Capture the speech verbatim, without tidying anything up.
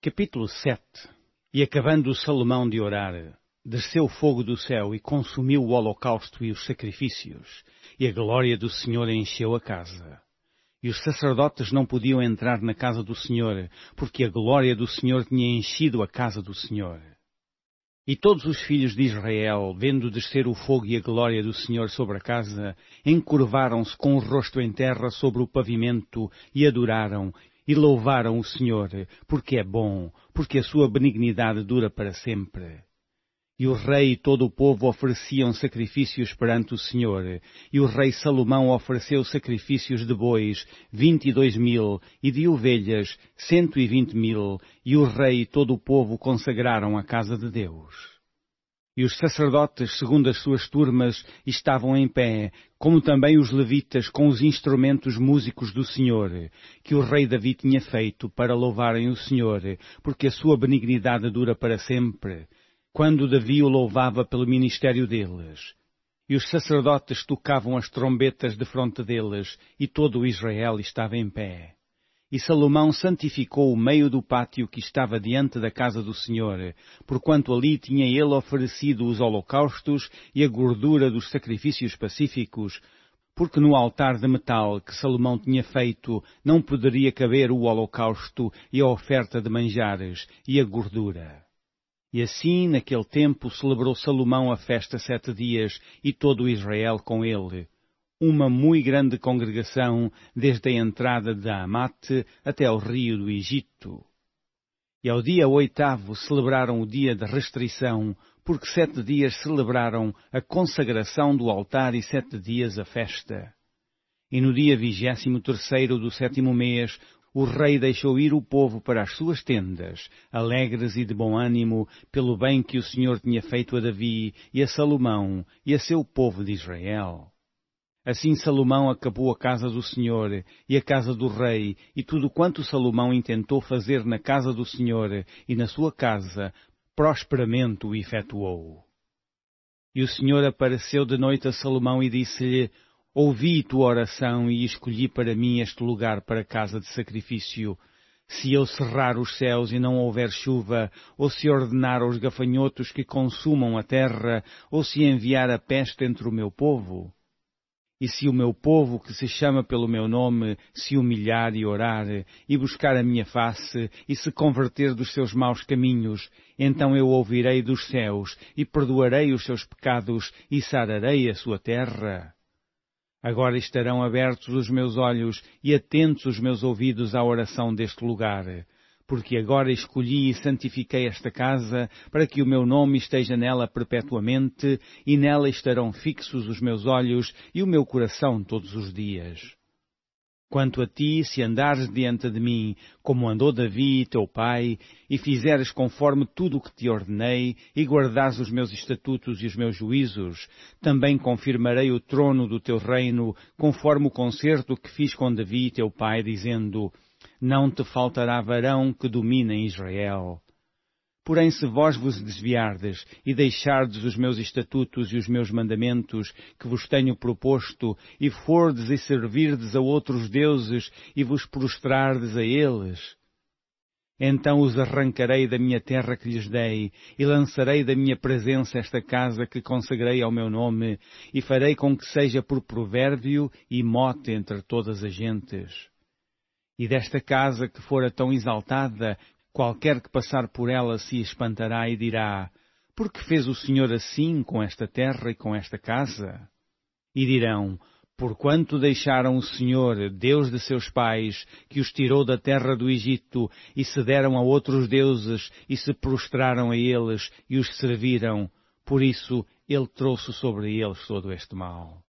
Capítulo sete. E acabando Salomão de orar, desceu fogo do céu e consumiu o holocausto e os sacrifícios, e a glória do Senhor encheu a casa. E os sacerdotes não podiam entrar na casa do Senhor, porque a glória do Senhor tinha enchido a casa do Senhor. E todos os filhos de Israel, vendo descer o fogo e a glória do Senhor sobre a casa, encurvaram-se com o rosto em terra sobre o pavimento e adoraram, e louvaram o Senhor, porque é bom, porque a sua benignidade dura para sempre. E o rei e todo o povo ofereciam sacrifícios perante o Senhor, e o rei Salomão ofereceu sacrifícios de bois, vinte e dois mil, e de ovelhas, cento e vinte mil, e o rei e todo o povo consagraram a casa de Deus. E os sacerdotes, segundo as suas turmas, estavam em pé, como também os levitas com os instrumentos músicos do Senhor, que o rei Davi tinha feito para louvarem o Senhor, porque a sua benignidade dura para sempre, quando Davi o louvava pelo ministério deles. E os sacerdotes tocavam as trombetas defronte deles, e todo o Israel estava em pé. E Salomão santificou o meio do pátio que estava diante da casa do Senhor, porquanto ali tinha ele oferecido os holocaustos e a gordura dos sacrifícios pacíficos, porque no altar de metal que Salomão tinha feito não poderia caber o holocausto e a oferta de manjares e a gordura. E assim, naquele tempo, celebrou Salomão a festa sete dias, e todo o Israel com ele, uma muito grande congregação, desde a entrada de Amate até ao rio do Egito. E ao dia oitavo celebraram o dia de restrição, porque sete dias celebraram a consagração do altar e sete dias a festa. E no dia vigésimo terceiro do sétimo mês, o rei deixou ir o povo para as suas tendas, alegres e de bom ânimo, pelo bem que o Senhor tinha feito a Davi e a Salomão e a seu povo de Israel. Assim Salomão acabou a casa do Senhor e a casa do rei, e tudo quanto Salomão intentou fazer na casa do Senhor e na sua casa, prosperamente o efetuou. E o Senhor apareceu de noite a Salomão e disse-lhe: Ouvi tua oração e escolhi para mim este lugar para casa de sacrifício. Se eu cerrar os céus e não houver chuva, ou se ordenar aos gafanhotos que consumam a terra, ou se enviar a peste entre o meu povo? E se o meu povo, que se chama pelo meu nome, se humilhar e orar, e buscar a minha face, e se converter dos seus maus caminhos, então eu ouvirei dos céus, e perdoarei os seus pecados, e sararei a sua terra. Agora estarão abertos os meus olhos, e atentos os meus ouvidos à oração deste lugar, porque agora escolhi e santifiquei esta casa, para que o meu nome esteja nela perpetuamente, e nela estarão fixos os meus olhos e o meu coração todos os dias. Quanto a ti, se andares diante de mim, como andou Davi, teu pai, e fizeres conforme tudo o que te ordenei, e guardares os meus estatutos e os meus juízos, também confirmarei o trono do teu reino, conforme o concerto que fiz com Davi, teu pai, dizendo: Não te faltará varão que domine em Israel. Porém, se vós vos desviardes e deixardes os meus estatutos e os meus mandamentos que vos tenho proposto, e fordes e servirdes a outros deuses e vos prostrardes a eles, então os arrancarei da minha terra que lhes dei, e lançarei da minha presença esta casa que consagrei ao meu nome, e farei com que seja por provérbio e mote entre todas as gentes. E desta casa que fora tão exaltada, qualquer que passar por ela se espantará e dirá: Por que fez o Senhor assim com esta terra e com esta casa? E dirão: Porquanto deixaram o Senhor, Deus de seus pais, que os tirou da terra do Egito, e se deram a outros deuses, e se prostraram a eles, e os serviram. Por isso, Ele trouxe sobre eles todo este mal.